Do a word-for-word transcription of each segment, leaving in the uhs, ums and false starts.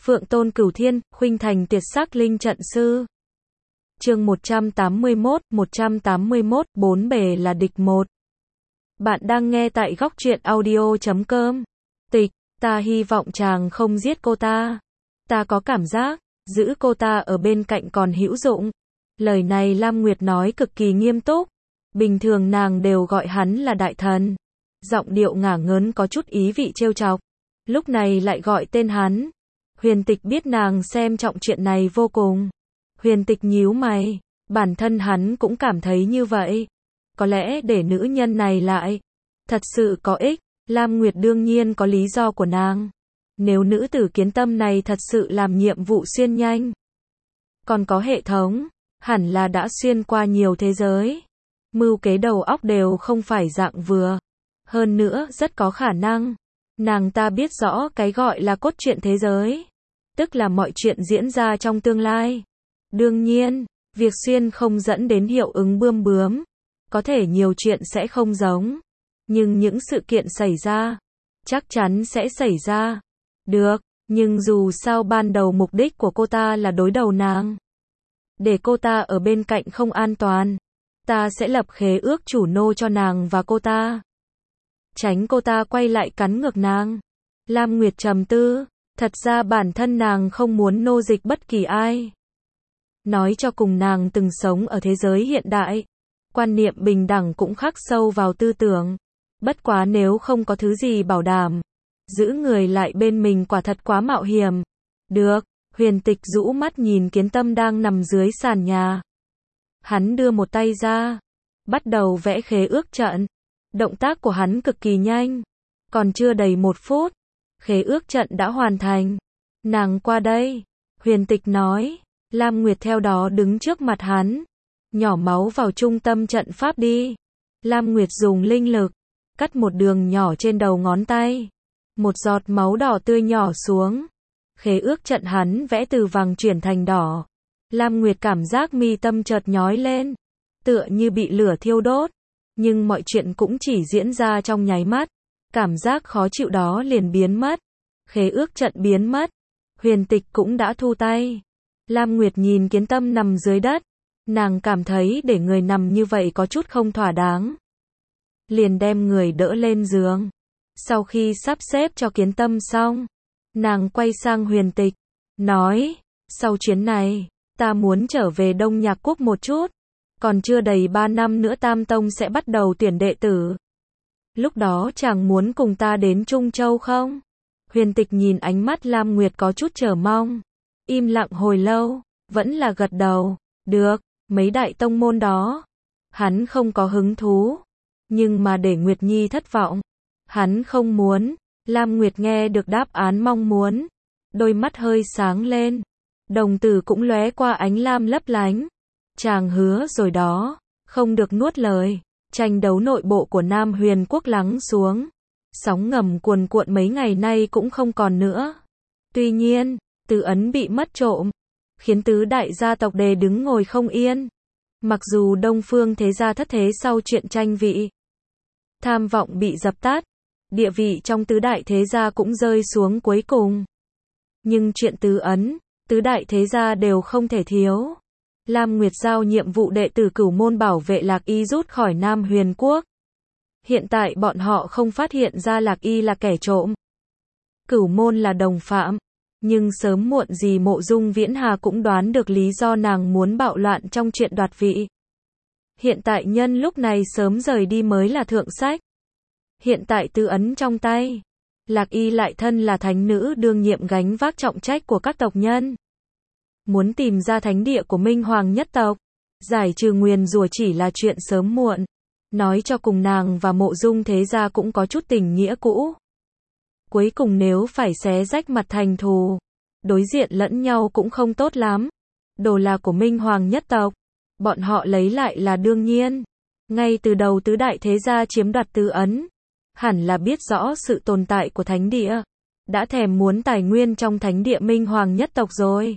Phượng Tôn Cửu Thiên, khuynh thành tuyệt sắc linh trận sư. Chương một trăm tám mươi mốt, một trăm tám mươi mốt, bốn bề là địch một. Bạn đang nghe tại góc truyện audio chấm com. Tịch, ta hy vọng chàng không giết cô ta. Ta có cảm giác, giữ cô ta ở bên cạnh còn hữu dụng. Lời này Lam Nguyệt nói cực kỳ nghiêm túc. Bình thường nàng đều gọi hắn là đại thần. Giọng điệu ngả ngớn có chút ý vị trêu chọc. Lúc này lại gọi tên hắn. Huyền Tịch biết nàng xem trọng chuyện này vô cùng. Huyền Tịch nhíu mày, bản thân hắn cũng cảm thấy như vậy. Có lẽ để nữ nhân này lại, thật sự có ích. Lam Nguyệt đương nhiên có lý do của nàng. Nếu nữ tử kiến tâm này thật sự làm nhiệm vụ xuyên nhanh, còn có hệ thống, hẳn là đã xuyên qua nhiều thế giới. Mưu kế đầu óc đều không phải dạng vừa. Hơn nữa rất có khả năng, nàng ta biết rõ cái gọi là cốt truyện thế giới. Tức là mọi chuyện diễn ra trong tương lai. Đương nhiên, việc xuyên không dẫn đến hiệu ứng bươm bướm. Có thể nhiều chuyện sẽ không giống. Nhưng những sự kiện xảy ra, chắc chắn sẽ xảy ra. Được, nhưng dù sao ban đầu mục đích của cô ta là đối đầu nàng. Để cô ta ở bên cạnh không an toàn. Ta sẽ lập khế ước chủ nô cho nàng và cô ta. Tránh cô ta quay lại cắn ngược nàng. Lam Nguyệt trầm tư. Thật ra bản thân nàng không muốn nô dịch bất kỳ ai. Nói cho cùng nàng từng sống ở thế giới hiện đại. Quan niệm bình đẳng cũng khắc sâu vào tư tưởng. Bất quá nếu không có thứ gì bảo đảm, giữ người lại bên mình quả thật quá mạo hiểm. Được, Huyền Tịch rũ mắt nhìn Kiến Tâm đang nằm dưới sàn nhà. Hắn đưa một tay ra, bắt đầu vẽ khế ước trận. Động tác của hắn cực kỳ nhanh. Còn chưa đầy một phút, khế ước trận đã hoàn thành. Nàng qua đây, Huyền Tịch nói. Lam Nguyệt theo đó đứng trước mặt hắn. Nhỏ máu vào trung tâm trận pháp đi. Lam Nguyệt dùng linh lực, cắt một đường nhỏ trên đầu ngón tay. Một giọt máu đỏ tươi nhỏ xuống. Khế ước trận hắn vẽ từ vàng chuyển thành đỏ. Lam Nguyệt cảm giác mi tâm chợt nhói lên. Tựa như bị lửa thiêu đốt. Nhưng mọi chuyện cũng chỉ diễn ra trong nháy mắt. Cảm giác khó chịu đó liền biến mất. Khế ước trận biến mất. Huyền Tịch cũng đã thu tay. Lam Nguyệt nhìn Kiến Tâm nằm dưới đất. Nàng cảm thấy để người nằm như vậy có chút không thỏa đáng. Liền đem người đỡ lên giường. Sau khi sắp xếp cho Kiến Tâm xong, nàng quay sang Huyền Tịch, nói, sau chuyến này, ta muốn trở về Đông Nhạc Quốc một chút. Còn chưa đầy ba năm nữa Tam Tông sẽ bắt đầu tuyển đệ tử. Lúc đó chàng muốn cùng ta đến Trung Châu không? Huyền Tịch nhìn ánh mắt Lam Nguyệt có chút chờ mong. Im lặng hồi lâu, vẫn là gật đầu. Được, mấy đại tông môn đó. Hắn không có hứng thú. Nhưng mà để Nguyệt Nhi thất vọng. Hắn không muốn. Lam Nguyệt nghe được đáp án mong muốn. Đôi mắt hơi sáng lên. Đồng tử cũng lóe qua ánh lam lấp lánh. Chàng hứa rồi đó. Không được nuốt lời. Tranh đấu nội bộ của Nam Huyền Quốc lắng xuống. Sóng ngầm cuồn cuộn mấy ngày nay cũng không còn nữa. Tuy nhiên, Tứ ấn bị mất trộm, khiến tứ đại gia tộc đề đứng ngồi không yên. Mặc dù Đông Phương thế gia thất thế sau chuyện tranh vị, tham vọng bị dập tắt, địa vị trong tứ đại thế gia cũng rơi xuống cuối cùng. Nhưng chuyện tứ ấn, tứ đại thế gia đều không thể thiếu. Lam Nguyệt giao nhiệm vụ đệ tử Cửu môn bảo vệ Lạc Y rút khỏi Nam Huyền Quốc. Hiện tại bọn họ không phát hiện ra Lạc Y là kẻ trộm. Cửu môn là đồng phạm. Nhưng sớm muộn gì Mộ Dung Viễn Hà cũng đoán được lý do nàng muốn bạo loạn trong chuyện đoạt vị. Hiện tại nhân lúc này sớm rời đi mới là thượng sách. Hiện tại tứ ấn trong tay. Lạc Y lại thân là thánh nữ đương nhiệm gánh vác trọng trách của các tộc nhân. Muốn tìm ra thánh địa của Minh Hoàng nhất tộc. Giải trừ nguyền rủa chỉ là chuyện sớm muộn. Nói cho cùng nàng và Mộ Dung thế gia cũng có chút tình nghĩa cũ. Cuối cùng nếu phải xé rách mặt thành thù, đối diện lẫn nhau cũng không tốt lắm. Đồ là của Minh Hoàng nhất tộc, bọn họ lấy lại là đương nhiên. Ngay từ đầu tứ đại thế gia chiếm đoạt tứ ấn, hẳn là biết rõ sự tồn tại của thánh địa, đã thèm muốn tài nguyên trong thánh địa Minh Hoàng nhất tộc rồi.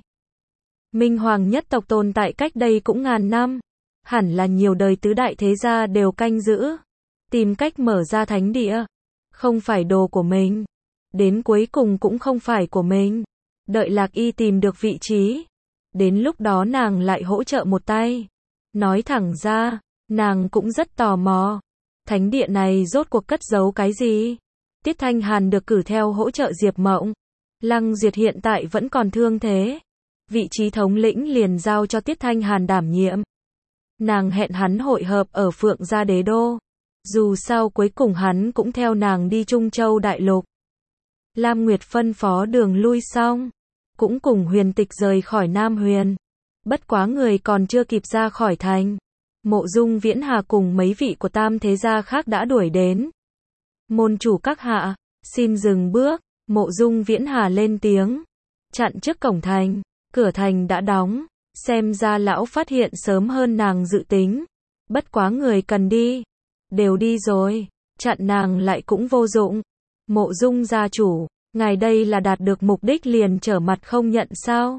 Minh Hoàng nhất tộc tồn tại cách đây cũng ngàn năm, hẳn là nhiều đời tứ đại thế gia đều canh giữ, tìm cách mở ra thánh địa. Không phải đồ của mình. Đến cuối cùng cũng không phải của mình. đợi Lạc Y tìm được vị trí. Đến lúc đó nàng lại hỗ trợ một tay. Nói thẳng ra, nàng cũng rất tò mò. Thánh địa này rốt cuộc cất giấu cái gì? Tiết Thanh Hàn được cử theo hỗ trợ Diệp Mộng. Lăng Duyệt hiện tại vẫn còn thương thế. Vị trí thống lĩnh liền giao cho Tiết Thanh Hàn đảm nhiệm. Nàng hẹn hắn hội hợp ở Phượng Gia Đế Đô. Dù sao cuối cùng hắn cũng theo nàng đi Trung Châu Đại Lục. Lam Nguyệt phân phó đường lui xong, cũng cùng Huyền Tịch rời khỏi Nam Huyền. Bất quá người còn chưa kịp ra khỏi thành. Mộ Dung Viễn Hà cùng mấy vị của Tam thế gia khác đã đuổi đến. Môn chủ các hạ, xin dừng bước. Mộ Dung Viễn Hà lên tiếng. Chặn trước cổng thành, cửa thành đã đóng. Xem ra lão phát hiện sớm hơn nàng dự tính. Bất quá người cần đi. Đều đi rồi, chặn nàng lại cũng vô dụng. Mộ Dung gia chủ, ngài đây là đạt được mục đích liền trở mặt không nhận sao?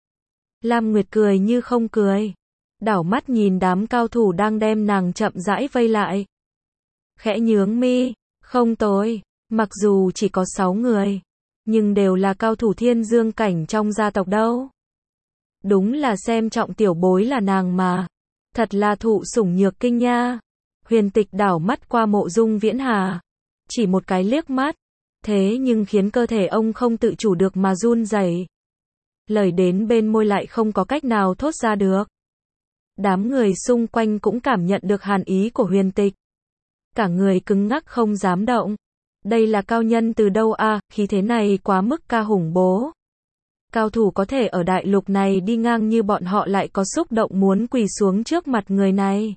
Lam Nguyệt cười như không cười. Đảo mắt nhìn đám cao thủ đang đem nàng chậm rãi vây lại. Khẽ nhướng mi, không tồi, mặc dù chỉ có sáu người, nhưng đều là cao thủ thiên dương cảnh trong gia tộc đâu. Đúng là xem trọng tiểu bối là nàng mà. Thật là thụ sủng nhược kinh nha. Huyền Tịch đảo mắt qua Mộ Dung Viễn Hà. Chỉ một cái liếc mắt. Thế nhưng khiến cơ thể ông không tự chủ được mà run rẩy. Lời đến bên môi lại không có cách nào thốt ra được. Đám người xung quanh cũng cảm nhận được hàn ý của Huyền Tịch. Cả người cứng ngắc không dám động. Đây là cao nhân từ đâu à, khí thế này quá mức ca hùng bố. Cao thủ có thể ở đại lục này đi ngang như bọn họ lại có xúc động muốn quỳ xuống trước mặt người này.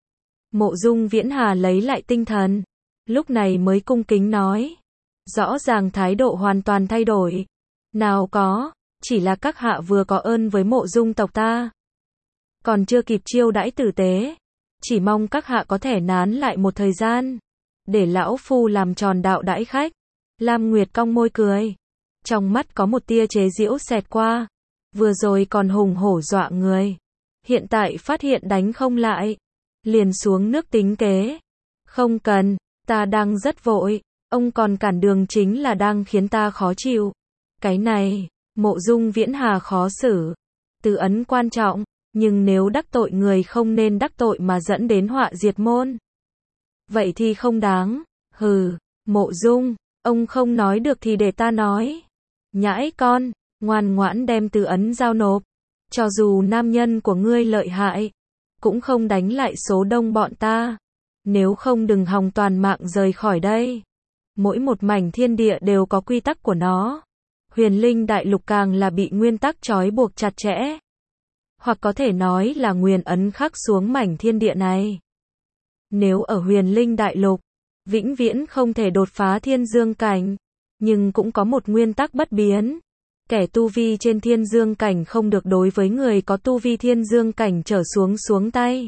Mộ Dung Viễn Hà lấy lại tinh thần. Lúc này mới cung kính nói. Rõ ràng thái độ hoàn toàn thay đổi. Nào có, chỉ là các hạ vừa có ơn với Mộ Dung tộc ta. Còn chưa kịp chiêu đãi tử tế. Chỉ mong các hạ có thể nán lại một thời gian. Để lão phu làm tròn đạo đãi khách. Lam Nguyệt cong môi cười. Trong mắt có một tia chế giễu xẹt qua. Vừa rồi còn hùng hổ dọa người. Hiện tại phát hiện đánh không lại. Liền xuống nước tính kế. Không cần, ta đang rất vội. Ông còn cản đường chính là đang khiến ta khó chịu. Cái này, Mộ Dung Viễn Hà khó xử. Từ ấn quan trọng. Nhưng nếu đắc tội người không nên đắc tội mà dẫn đến họa diệt môn. Vậy thì không đáng. Hừ, Mộ Dung, ông không nói được thì để ta nói. Nhãi con, ngoan ngoãn đem từ ấn giao nộp. Cho dù nam nhân của ngươi lợi hại, cũng không đánh lại số đông bọn ta. Nếu không đừng hòng toàn mạng rời khỏi đây. Mỗi một mảnh thiên địa đều có quy tắc của nó. Huyền Linh Đại Lục càng là bị nguyên tắc trói buộc chặt chẽ. Hoặc có thể nói là nguyên ấn khắc xuống mảnh thiên địa này. Nếu ở Huyền Linh Đại Lục, vĩnh viễn không thể đột phá thiên dương cảnh. Nhưng cũng có một nguyên tắc bất biến. Kẻ tu vi trên thiên dương cảnh không được đối với người có tu vi thiên dương cảnh trở xuống xuống tay.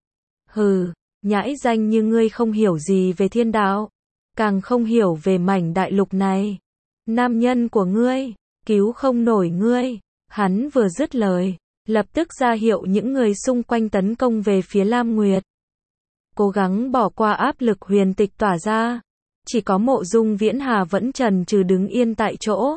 Hừ, nhãi danh như ngươi không hiểu gì về thiên đạo. Càng không hiểu về mảnh đại lục này. Nam nhân của ngươi, cứu không nổi ngươi. Hắn vừa dứt lời, lập tức ra hiệu những người xung quanh tấn công về phía Lam Nguyệt. Cố gắng bỏ qua áp lực Huyền Tịch tỏa ra. Chỉ có Mộ Dung Viễn Hà vẫn chần chừ đứng yên tại chỗ.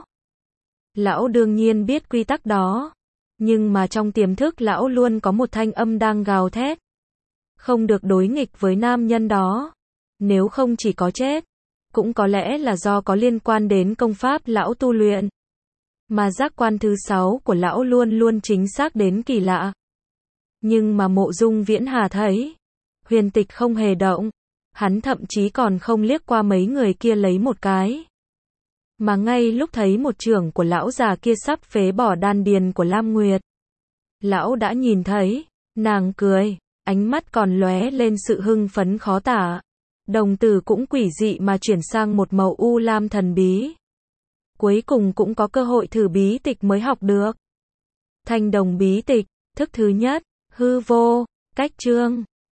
Lão đương nhiên biết quy tắc đó. Nhưng mà trong tiềm thức lão luôn có một thanh âm đang gào thét. Không được đối nghịch với nam nhân đó. Nếu không chỉ có chết. Cũng có lẽ là do có liên quan đến công pháp lão tu luyện. Mà giác quan thứ sáu của lão luôn luôn chính xác đến kỳ lạ. Nhưng mà Mộ Dung Viễn Hà thấy. Huyền Tịch không hề động. Hắn thậm chí còn không liếc qua mấy người kia lấy một cái. Mà ngay lúc thấy một chưởng của lão già kia sắp phế bỏ đan điền của Lam Nguyệt. Lão đã nhìn thấy. Nàng cười. Ánh mắt còn lóe lên sự hưng phấn khó tả. Đồng tử cũng quỷ dị mà chuyển sang một màu u lam thần bí. Cuối cùng cũng có cơ hội thử bí tịch mới học được. Thanh đồng bí tịch, thức thứ nhất, hư vô, cách chương.